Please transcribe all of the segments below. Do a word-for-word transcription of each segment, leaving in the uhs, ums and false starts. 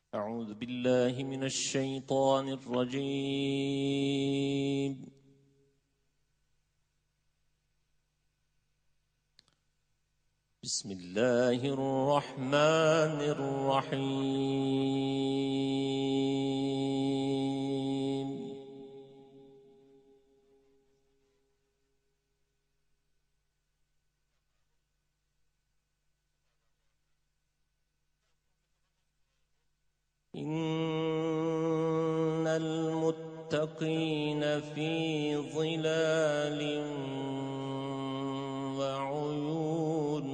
أعوذ بالله من الشيطان الرجيم. بسم الله الرحمن الرحيم. إن المتقين في ظلال وعيون.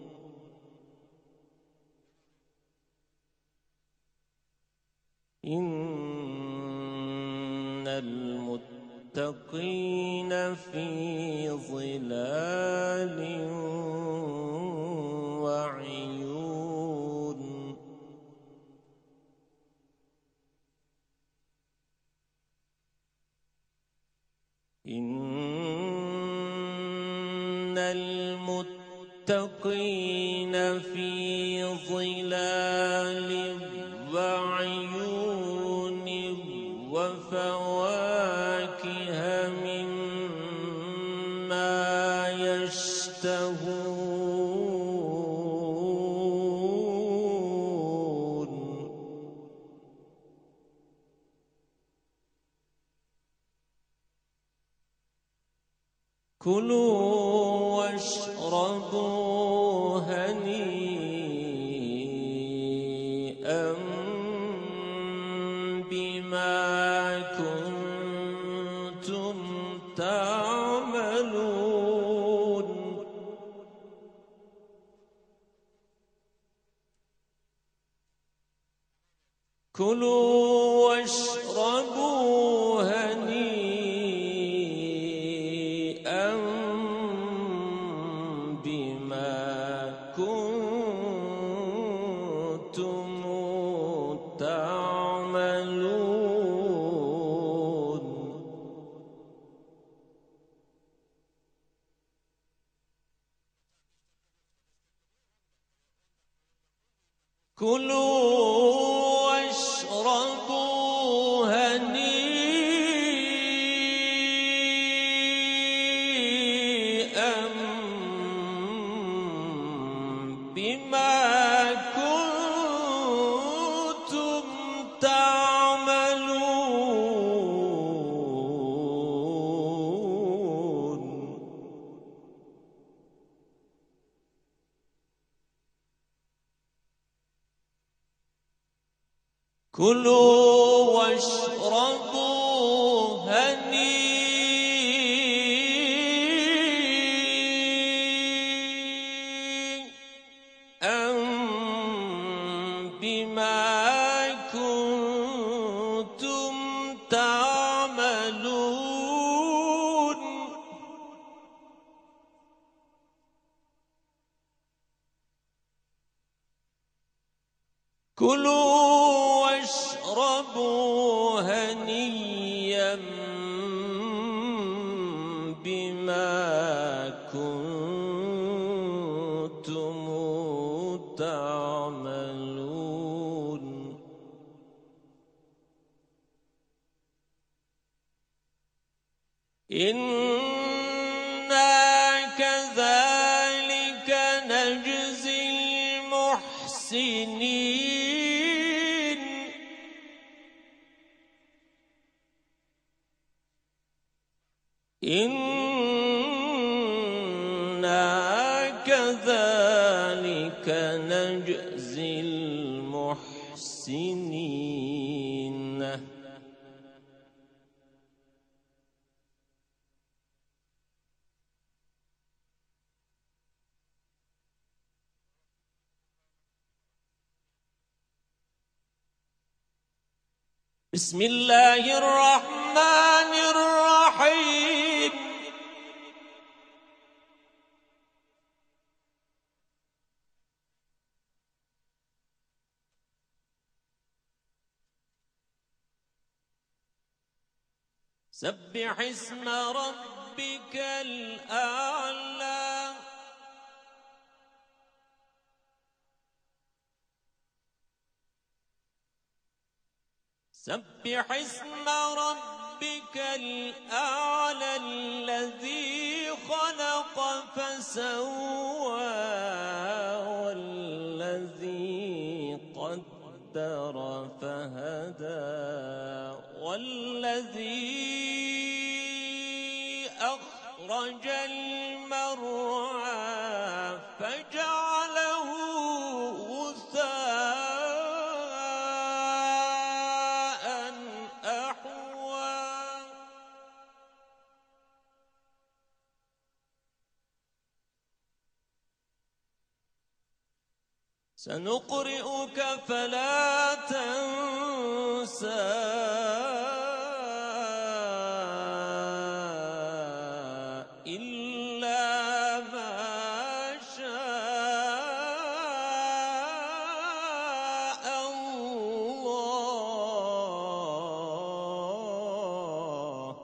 إن المتقين في ظلال وعيون. إن المتقين في ظلال وعيون وفواكه مما يشتهون. كلوا واشربوا هنيئا بما كنتم تعملون. كلوا واشربوا هنيئا بما كنتم تعملون. كلوا واشربوا هنيئا بما كنتم تعملون. كلوا واشربوا هنيئا بما كنتم تعملون. كلوا واشربوا هنيئا بما كنتم تعملون. إنا كذلك نجزي المحسنين. إنا كذلك نجزي المحسنين. بسم الله الرحمن الرحيم. سبح اسم ربك الأعلى. سبح اسم ربك الأعلى الذي خلق فسوى والذي قدر فهدى والذي أخرج المرعى فجعله غثاء أحوى سنقرئك فلا تنسى إلا ما شاء الله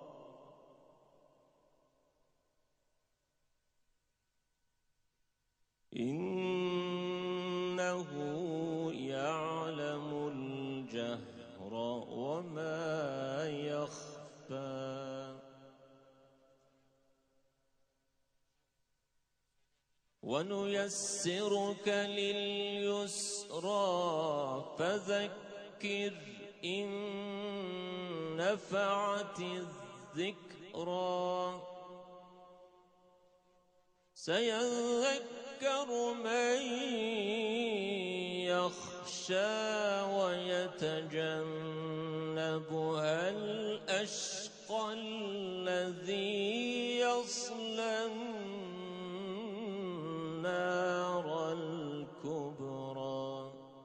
إنه يعلم الجهر وما يخفى ونيسرك لليسرى فذكر إن نفعت الذكرى سيذكر من يخشى ويتجنبها الأشقى الذي يصلى النار الكبرى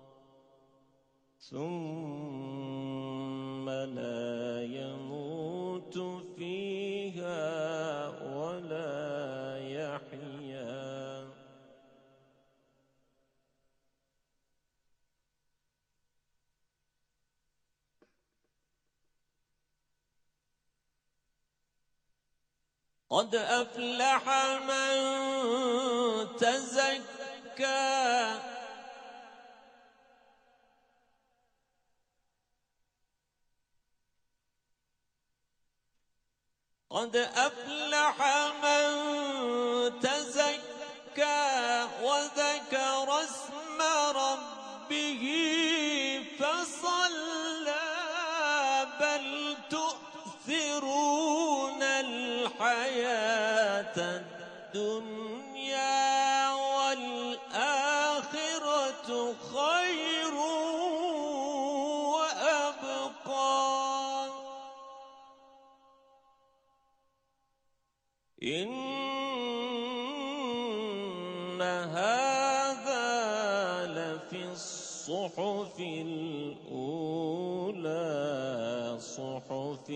ثم لا يموت فيها ولا يحيا قد أفلح من تزكى قد أفلح من تزكى وذكر اسم ربه فصلى بل تؤثرون الحياة الدنيا والآخرة خير وأبقى إن هذا لفي الصحف الأولى صحف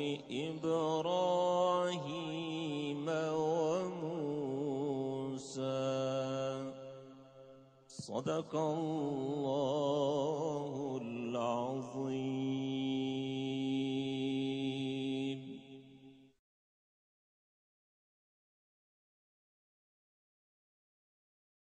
إبراهيم وموسى صدق الله